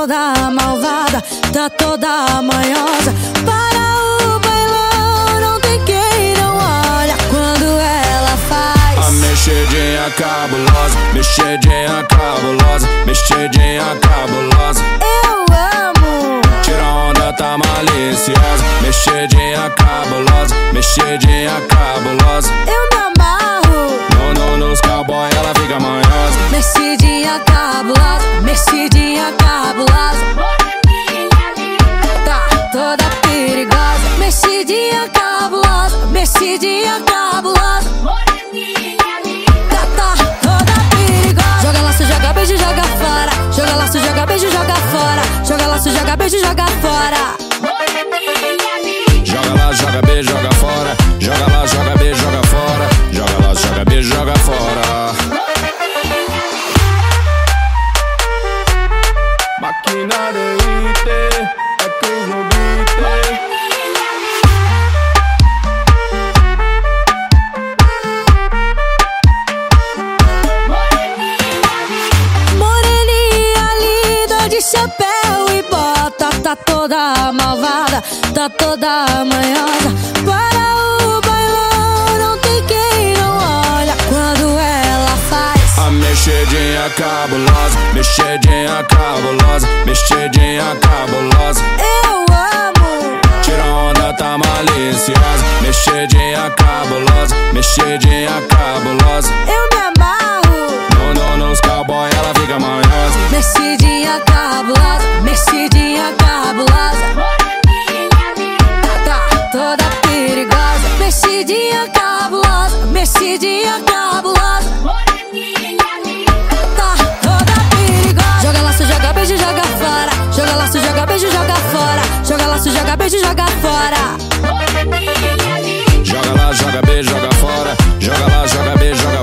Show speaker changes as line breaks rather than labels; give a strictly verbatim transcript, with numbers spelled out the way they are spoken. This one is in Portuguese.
toda malvada, tá toda manhosa. Para o bailão, não tem quem não olha quando ela faz
a mexidinha cabulosa, mexidinha cabulosa, mexidinha cabulosa.
Eu amo.
Tira onda, tá maliciosa, mexidinha cabulosa, mexidinha cabulosa.
Eu me amarro.
No, no, nos cowboy ela fica manhosa.
Mexidinha cabulosa, mexidinha cabulosa. Tá toda perigosa. Mexidinha cabulosa, mexidinha cabulosa. Tá, tá toda perigosa. Joga laço, joga beijo, joga fora. Joga laço, joga beijo, joga fora. Joga laço, joga beijo, joga fora.
Joga lá, joga beijo, joga fora. Joga lá, joga beijo, joga fora. Joga lá, joga beijo, joga fora. Máquina de I T, é Cris no beat.
Moreninha linda de chapéu e bota, tá toda malvada, tá toda manhosa. Para o bailão, não tem quem não olha quando ela faz
a mexidinha cabulosa, mexidinha cabulosa, mexidinha cabulosa.
Eu amo.
Tira onda, tá maliciosa, mexidinha cabulosa, mexidinha cabulosa.
Eu me amarro.
No, no, nos cowboy ela fica manhosa.
Mexidinha cabulosa, mexidinha cabulosa. Tá, tá toda perigosa. Mexidinha cabulosa, mexidinha cabulosa. Tá toda perigosa. Joga laço, joga beijo, joga fora. Joga laço, joga beijo, joga fora. Joga laço, joga beijo, joga fora.
Joga lá, joga beijo, joga fora. Joga lá, joga beijo, joga